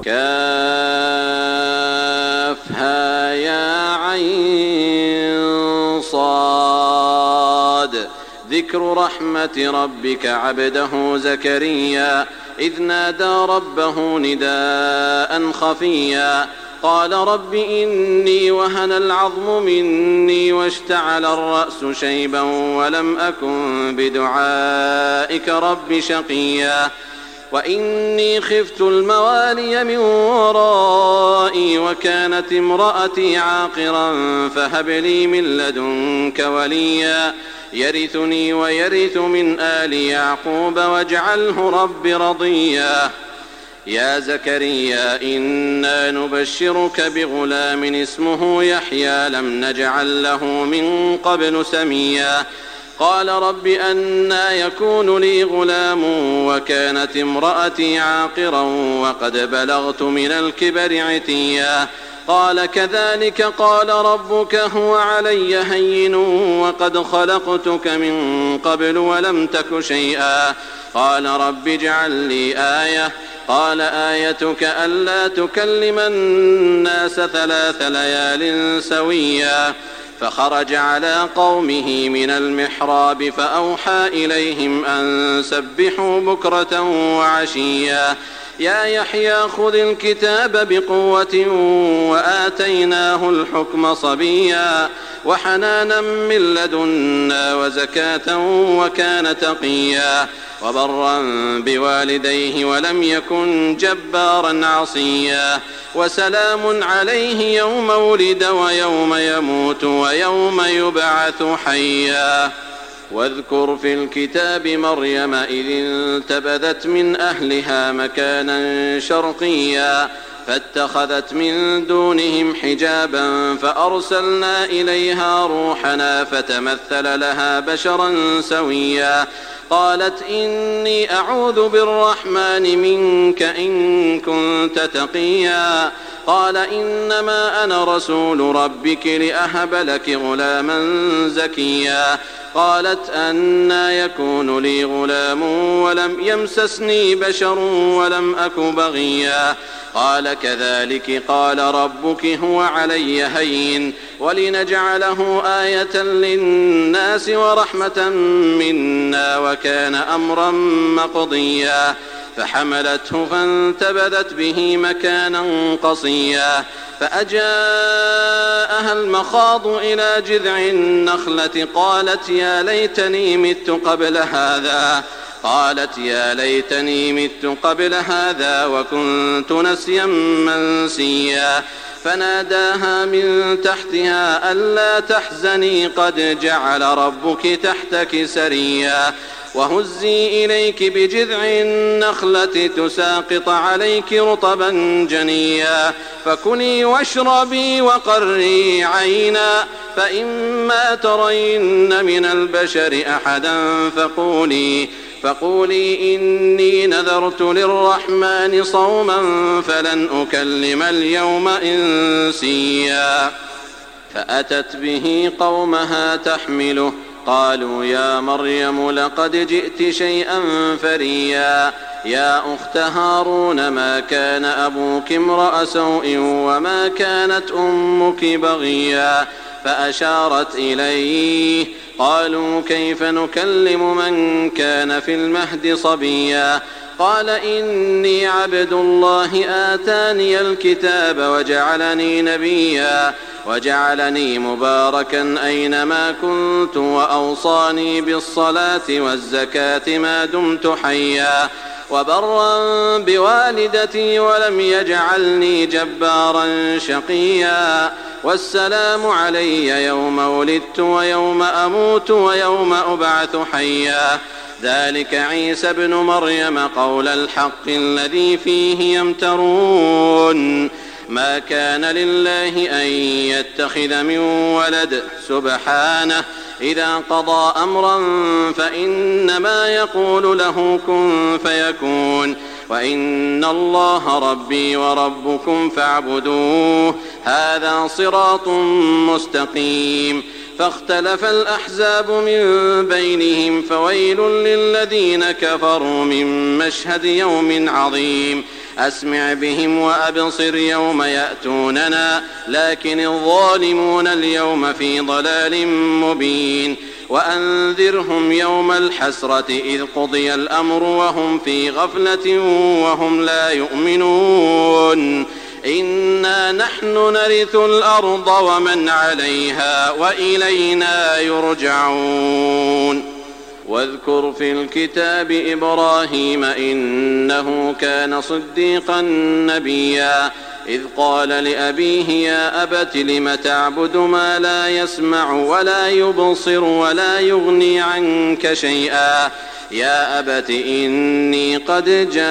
كافها يا عين صاد. ذكر رحمة ربك عبده زكريا إذ نادى ربه نداء خفيا قال رب إني وهن العظم مني واشتعل الرأس شيبا ولم أكن بدعائك رب شقيا وإني خفت الموالي من ورائي وكانت امرأتي عاقرا فهب لي من لدنك وليا يرثني ويرث من آل يعقوب واجعله رب رضيا. يا زكريا إنا نبشرك بغلام اسمه يحيى لم نجعل له من قبل سميا قال رب أنى يكون لي غلام وكانت امرأتي عاقرا وقد بلغت من الكبر عتيا قال كذلك قال ربك هو علي هين وقد خلقتك من قبل ولم تك شيئا قال رب اجعل لي آية قال آيتك ألا تكلم الناس 3 ليال سويا فخرج على قومه من المحراب فأوحى إليهم أن سبحوا بكرة وعشيا يا يحيى خذ الكتاب بقوة وآتيناه الحكم صبيا وحنانا من لدنا وزكاة وكان تقيا وبرا بوالديه ولم يكن جبارا عصيا وسلام عليه يوم ولد ويوم يموت ويوم يبعث حيا. واذكر في الكتاب مريم إذ انتبذت من أهلها مكانا شرقيا فاتخذت من دونهم حجابا فأرسلنا إليها روحنا فتمثل لها بشرا سويا قالت إني أعوذ بالرحمن منك إن كنت تقيا قال إنما أنا رسول ربك لأهب لك غلاما زكيا قالت أنى يكون لي غلام ولم يمسسني بشر ولم أك بغيا قال كذلك قال ربك هو علي هين ولنجعله آية للناس ورحمة منا وكان أمرا مقضيا فحملته فانتبذت به مكانا قصيا فأجاءها المخاض إلى جذع النخلة قالت يا ليتني مت قبل هذا وكنت نسيا منسيا فناداها من تحتها ألا تحزني قد جعل ربك تحتك سريا وهزي إليك بجذع النخلة تساقط عليك رطبا جنيا فكلي واشربي وقري عينا فإما ترين من البشر أحدا فقولي إني نذرت للرحمن صوما فلن أكلم اليوم إنسيا فأتت به قومها تحمله قالوا يا مريم لقد جئت شيئا فريا يا أخت هارون ما كان أبوك امرأ سوء وما كانت أمك بغيا فأشارت إليه قالوا كيف نكلم من كان في المهد صبيا قال إني عبد الله آتاني الكتاب وجعلني نبيا وجعلني مباركا أينما كنت وأوصاني بالصلاة والزكاة ما دمت حيا وبرا بوالدتي ولم يجعلني جبارا شقيا والسلام علي يوم ولدت ويوم أموت ويوم أبعث حيا ذلك عيسى ابن مريم قول الحق الذي فيه يمترون ما كان لله أن يتخذ من ولد سبحانه إذا قضى أمرا فإنما يقول له كن فيكون وإن الله ربي وربكم فاعبدوه هذا صراط مستقيم فاختلف الأحزاب من بينهم فويل للذين كفروا من مشهد يوم عظيم أسمع بهم وأبصر يوم يأتوننا لكن الظالمون اليوم في ضلال مبين وأنذرهم يوم الحسرة إذ قضي الأمر وهم في غفلة وهم لا يؤمنون إنا نحن نرث الأرض ومن عليها وإلينا يرجعون واذكر في الكتاب إبراهيم إنه كان صديقا نبيا إذ قال لأبيه يا أبت لم تعبد ما لا يسمع ولا يبصر ولا يغني عنك شيئا يا أبت إني قد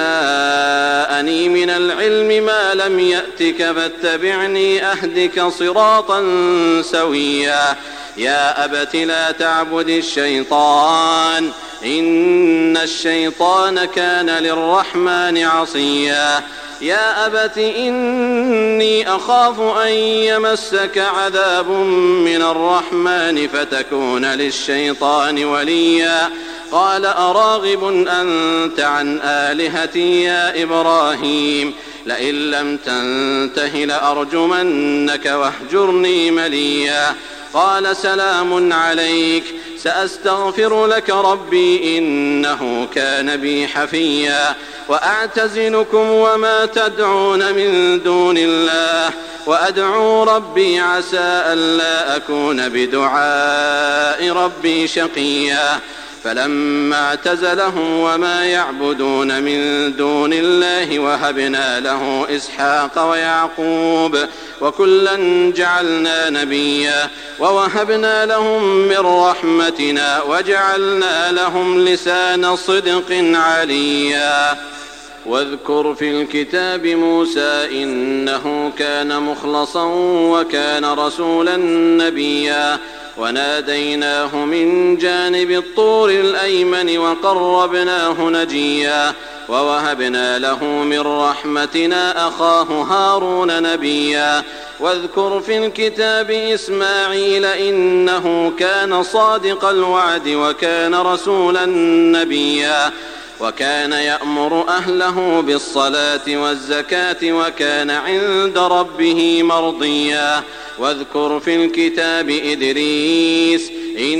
جاءني من العلم ما لم يأتك فاتبعني أهدك صراطا سويا يا أبت لا تعبد الشيطان إن الشيطان كان للرحمن عصيا يا أبت إني أخاف أن يمسك عذاب من الرحمن فتكون للشيطان وليا قال أراغب أنت عن آلهتي يا إبراهيم لئن لم تنته لأرجمنك واهجرني مليا قال سلام عليك سأستغفر لك ربي إنه كان بي حفيا وأعتزلكم وما تدعون من دون الله وأدعو ربي عسى ألا أكون بدعاء ربي شقيا فلما اعتزلهم وما يعبدون من دون الله وهبنا له إسحاق ويعقوب وكلا جعلنا نبيا ووهبنا لهم من رحمتنا وجعلنا لهم لسان صدق عليا واذكر في الكتاب موسى إنه كان مخلصا وكان رسولا نبيا وناديناه من جانب الطور الأيمن وقربناه نجيا ووهبنا له من رحمتنا أخاه هارون نبيا واذكر في الكتاب إسماعيل إنه كان صادق الوعد وكان رسولا نبيا وكان يأمر أهله بالصلاة والزكاة وكان عند ربه مرضيا واذكر في الكتاب إدريس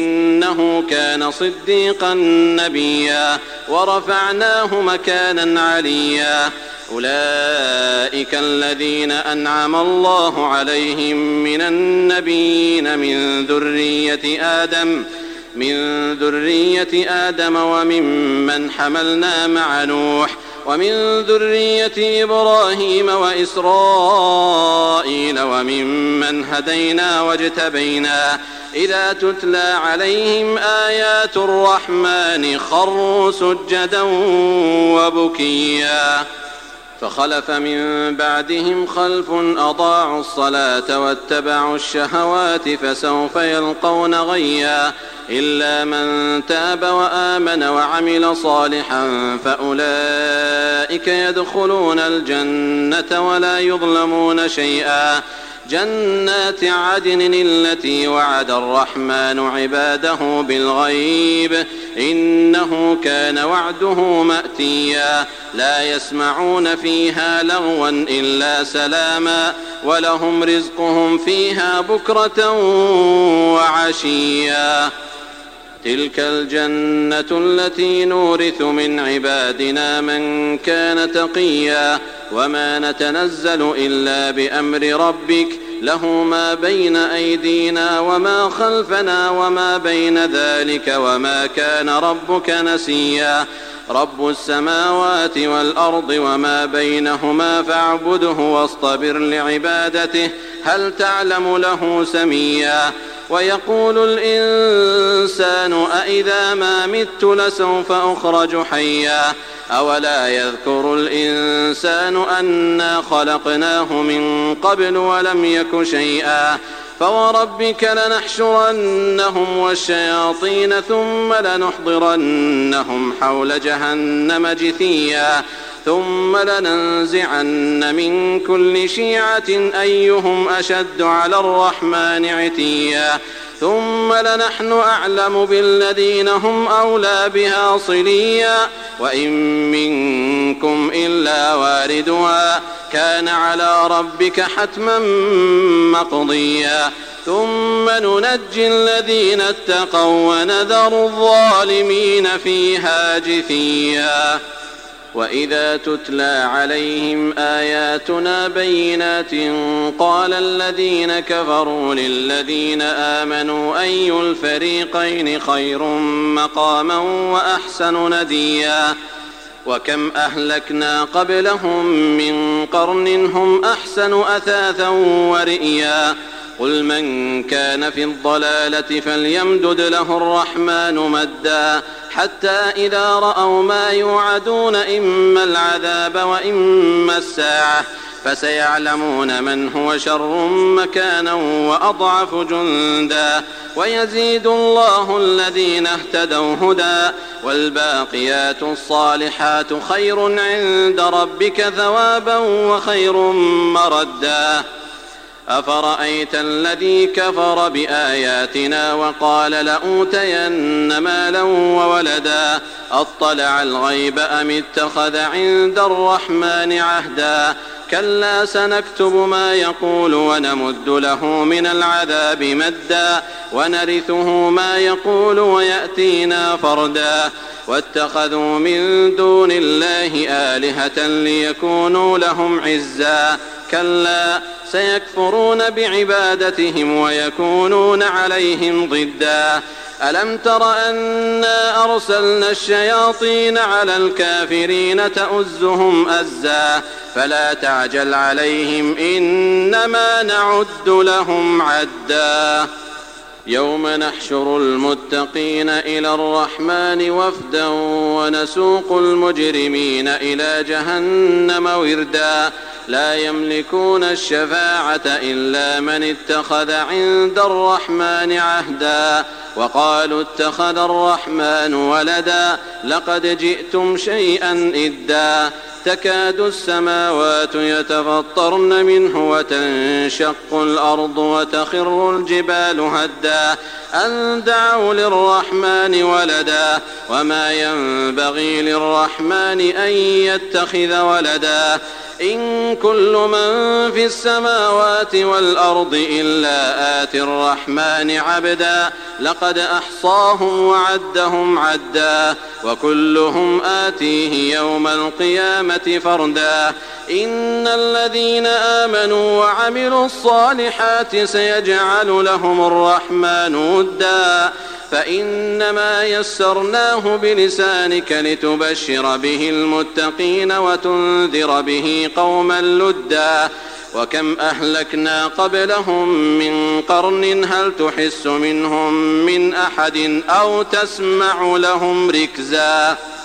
إنه كان صديقا نبيا ورفعناه مكانا عليا أولئك الذين أنعم الله عليهم من النبيين من ذرية آدم وممن حملنا مع نوح ومن ذرية إبراهيم وإسرائيل وممن هدينا واجتبينا إذا تتلى عليهم آيات الرحمن خروا سجدا وبكيا فخلف من بعدهم خلف أضاعوا الصلاة واتبعوا الشهوات فسوف يلقون غيا إلا من تاب وآمن وعمل صالحا فأولئك يدخلون الجنة ولا يظلمون شيئا جنات عدن التي وعد الرحمن عباده بالغيب إنه كان وعده مأتيا لا يسمعون فيها لغوا إلا سلاما ولهم رزقهم فيها بكرة وعشيا تلك الجنة التي نورث من عبادنا من كان تقيا وما نتنزل إلا بأمر ربك له ما بين أيدينا وما خلفنا وما بين ذلك وما كان ربك نسيا رب السماوات والأرض وما بينهما فاعبده واصطبر لعبادته هل تعلم له سميا ويقول الإنسان أإذا ما مت لسوف أخرج حيا أولا يذكر الإنسان أنا خلقناه من قبل ولم يك شيئا فوربك لنحشرنهم والشياطين ثم لنحضرنهم حول جهنم جثيا ثم لننزعن من كل شيعة أيهم أشد على الرحمن عتيا ثم لنحن أعلم بالذين هم أولى بها صليا وإن منكم إلا واردها كان على ربك حتما مقضيا ثم ننجي الذين اتقوا ونذر الظالمين فيها جثيا وإذا تتلى عليهم آياتنا بينات قال الذين كفروا للذين آمنوا أي الفريقين خير مقاما وأحسن نديا وكم أهلكنا قبلهم من قرن هم أحسن أثاثا ورئيا قل من كان في الضلالة فليمدد له الرحمن مدا حتى إذا رأوا ما يوعدون إما العذاب وإما الساعة فسيعلمون من هو شر مكانا وأضعف جندا ويزيد الله الذين اهتدوا هدى والباقيات الصالحات خير عند ربك ثوابا وخير مردا أفرأيت الذي كفر بآياتنا وقال لأوتين مالا وولدا أطلع الغيب أم اتخذ عند الرحمن عهدا كلا سنكتب ما يقول ونمد له من العذاب مدا ونرثه ما يقول ويأتينا فردا واتخذوا من دون الله آلهة ليكونوا لهم عزا كلا سيكفرون بعبادتهم ويكونون عليهم ضدا ألم تر أنا أرسلنا الشياطين على الكافرين تؤزهم أزا فلا تعجل عليهم إنما نعد لهم عدا يوم نحشر المتقين إلى الرحمن وفدا ونسوق المجرمين إلى جهنم وردا لا يملكون الشفاعة إلا من اتخذ عند الرحمن عهدا وقالوا اتخذ الرحمن ولدا لقد جئتم شيئا إدا تكاد السماوات يتفطرن منه وتنشق الأرض وتخر الجبال هدا أن دعوا للرحمن ولدا وما ينبغي للرحمن أن يتخذ ولدا إن كل من في السماوات والأرض إلا آتي الرحمن عبدا لقد أحصاهم وعدهم عدا وكلهم آتيه يوم القيامة فردا إن الذين آمنوا وعملوا الصالحات سيجعل لهم الرحمن ودا فإنما يسرناه بلسانك لتبشر به المتقين وتنذر به قوما لدا وكم أهلكنا قبلهم من قرن هل تحس منهم من أحد أو تسمع لهم ركزا